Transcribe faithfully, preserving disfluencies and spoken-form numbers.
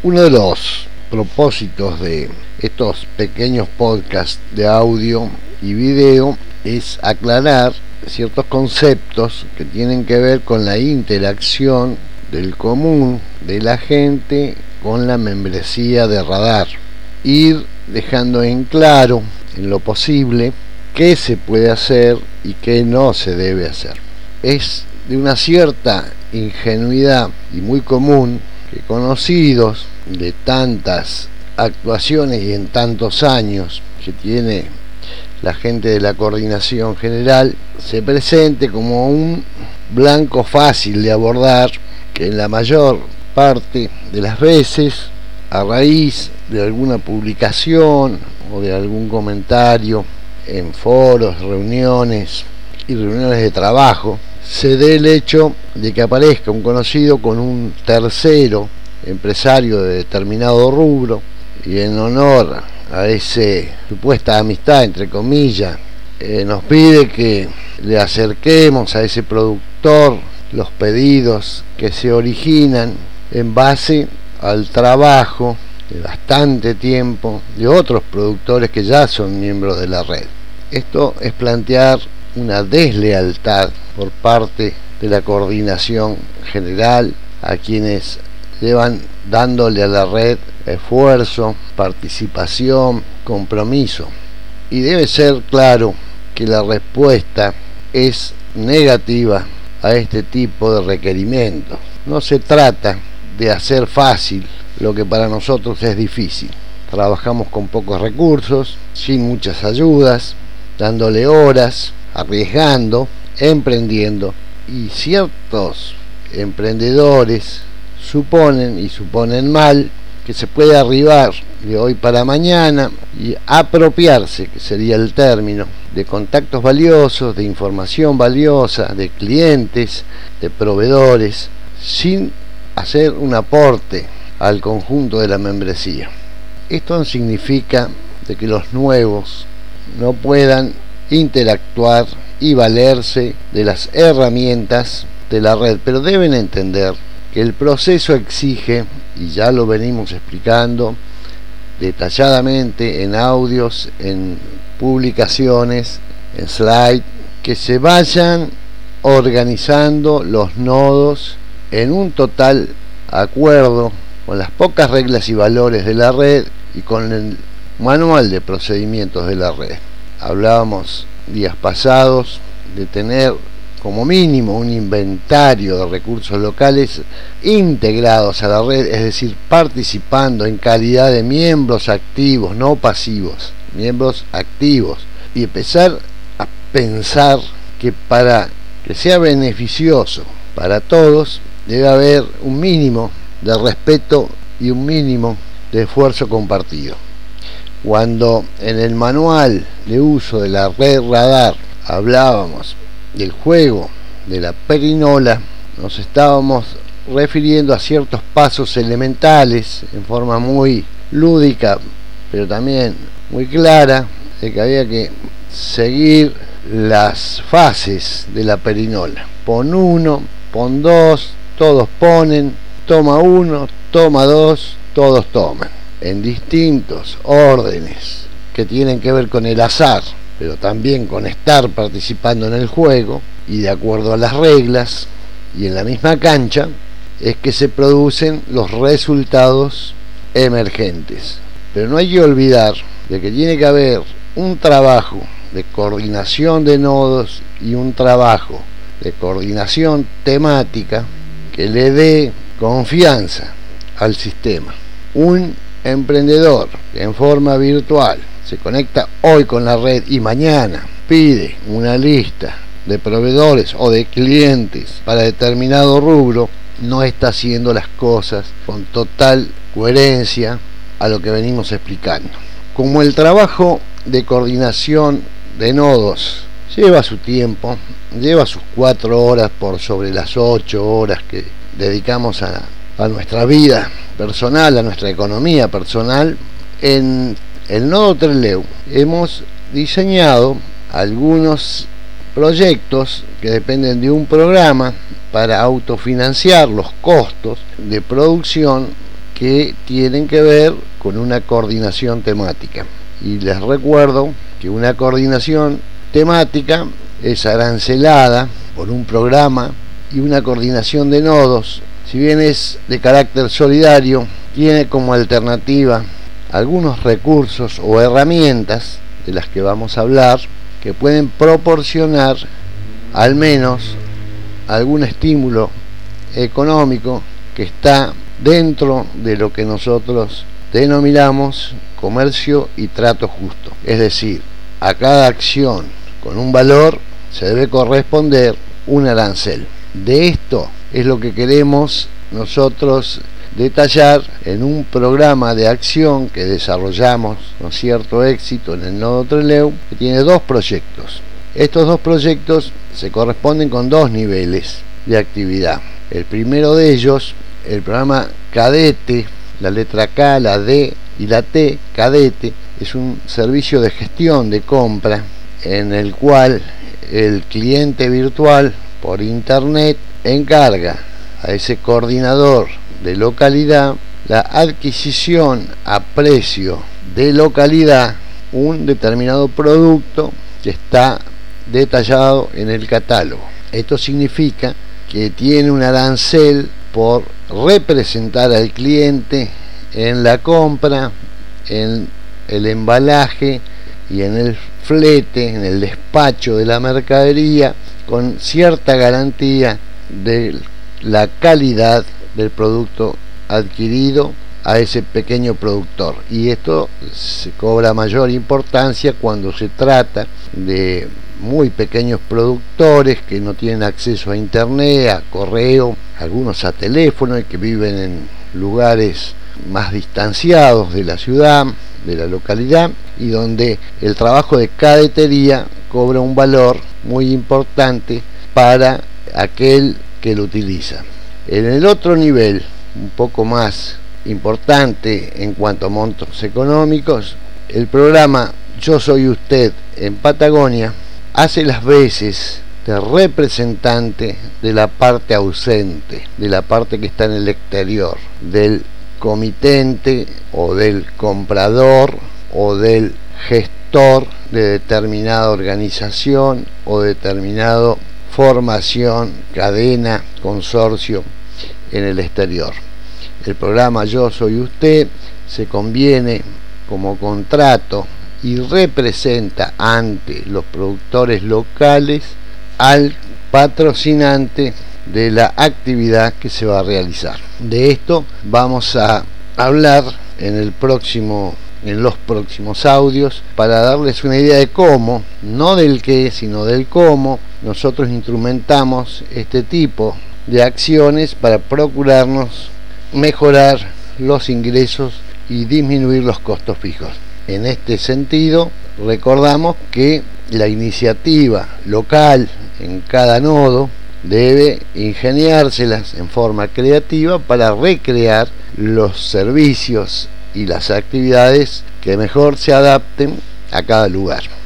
Uno de los propósitos de estos pequeños podcasts de audio y video es aclarar ciertos conceptos que tienen que ver con la interacción del común de la gente con la membresía de Radar. Ir dejando en claro, en lo posible, qué se puede hacer y qué no se debe hacer. Es de una cierta ingenuidad y muy común que conocidos de tantas actuaciones y en tantos años que tiene la gente de la coordinación general se presente como un blanco fácil de abordar, que en la mayor parte de las veces, a raíz de alguna publicación o de algún comentario en foros, reuniones y reuniones de trabajo, se dé el hecho de que aparezca un conocido con un tercero empresario de determinado rubro y en honor a esa supuesta amistad, entre comillas, eh, nos pide que le acerquemos a ese productor los pedidos que se originan en base al trabajo de bastante tiempo de otros productores que ya son miembros de la red. Esto es plantear una deslealtad por parte de la coordinación general a quienes llevan dándole a la red esfuerzo, participación, compromiso. Y debe ser claro que la respuesta es negativa a este tipo de requerimientos. No se trata de hacer fácil lo que para nosotros es difícil. Trabajamos con pocos recursos, sin muchas ayudas, dándole horas, arriesgando, emprendiendo, y ciertos emprendedores suponen y suponen mal que se puede arribar de hoy para mañana y apropiarse, que sería el término, de contactos valiosos, de información valiosa, de clientes, de proveedores, sin hacer un aporte al conjunto de la membresía. Esto no significa de que los nuevos no puedan interactuar y valerse de las herramientas de la red, pero deben entender que el proceso exige, y ya lo venimos explicando detalladamente en audios, en publicaciones, en slide, que se vayan organizando los nodos en un total acuerdo con las pocas reglas y valores de la red y con el manual de procedimientos de la red. Hablábamos días pasados de tener como mínimo un inventario de recursos locales integrados a la red, es decir, participando en calidad de miembros activos, no pasivos, miembros activos, y empezar a pensar que para que sea beneficioso para todos debe haber un mínimo de respeto y un mínimo de esfuerzo compartido. Cuando en el manual de uso de la red Radar hablábamos del juego de la perinola, nos estábamos refiriendo a ciertos pasos elementales en forma muy lúdica, pero también muy clara, de que había que seguir las fases de la perinola. Pon uno, pon dos, todos ponen, toma uno, toma dos, todos toman, en distintos órdenes que tienen que ver con el azar, pero también con estar participando en el juego y de acuerdo a las reglas y en la misma cancha es que se producen los resultados emergentes. Pero no hay que olvidar de que tiene que haber un trabajo de coordinación de nodos y un trabajo de coordinación temática que le dé confianza al sistema. Un emprendedor que en forma virtual se conecta hoy con la red y mañana pide una lista de proveedores o de clientes para determinado rubro, no está haciendo las cosas con total coherencia a lo que venimos explicando. Como el trabajo de coordinación de nodos lleva su tiempo, lleva sus cuatro horas por sobre las ocho horas que dedicamos a, a nuestra vida personal, a nuestra economía personal, en el nodo Treleu hemos diseñado algunos proyectos que dependen de un programa para autofinanciar los costos de producción que tienen que ver con una coordinación temática. Y les recuerdo que una coordinación temática es arancelada por un programa, y una coordinación de nodos, si bien es de carácter solidario, tiene como alternativa algunos recursos o herramientas de las que vamos a hablar, que pueden proporcionar al menos algún estímulo económico que está dentro de lo que nosotros denominamos comercio y trato justo. Es decir, a cada acción con un valor se debe corresponder un arancel. De esto es lo que queremos nosotros detallar en un programa de acción que desarrollamos con cierto éxito en el nodo Trelew, que tiene dos proyectos. Estos dos proyectos se corresponden con dos niveles de actividad. El primero de ellos, el programa Cadete, la letra K, la D y la T, Cadete, es un servicio de gestión de compra en el cual el cliente virtual por internet encarga a ese coordinador de localidad la adquisición a precio de localidad un determinado producto que está detallado en el catálogo. Esto significa que tiene un arancel por representar al cliente en la compra, en el embalaje y en el flete, en el despacho de la mercadería, con cierta garantía de la calidad del producto adquirido a ese pequeño productor. Y esto se cobra mayor importancia cuando se trata de muy pequeños productores que no tienen acceso a internet, a correo, algunos a teléfono, y que viven en lugares más distanciados de la ciudad, de la localidad, y donde el trabajo de cadetería cobra un valor muy importante para aquel que lo utiliza. En el otro nivel, un poco más importante en cuanto a montos económicos, el programa Yo Soy Usted en Patagonia hace las veces de representante de la parte ausente, de la parte que está en el exterior, del comitente o del comprador o del gestor de determinada organización o determinado formación, cadena, consorcio en el exterior. El programa Yo Soy Usted se conviene como contrato y representa ante los productores locales al patrocinante de la actividad que se va a realizar. De esto vamos a hablar en el próximo en los próximos audios, para darles una idea de cómo, no del qué, sino del cómo nosotros instrumentamos este tipo de acciones para procurarnos mejorar los ingresos y disminuir los costos fijos. En este sentido, recordamos que la iniciativa local en cada nodo debe ingeniárselas en forma creativa para recrear los servicios y las actividades que mejor se adapten a cada lugar.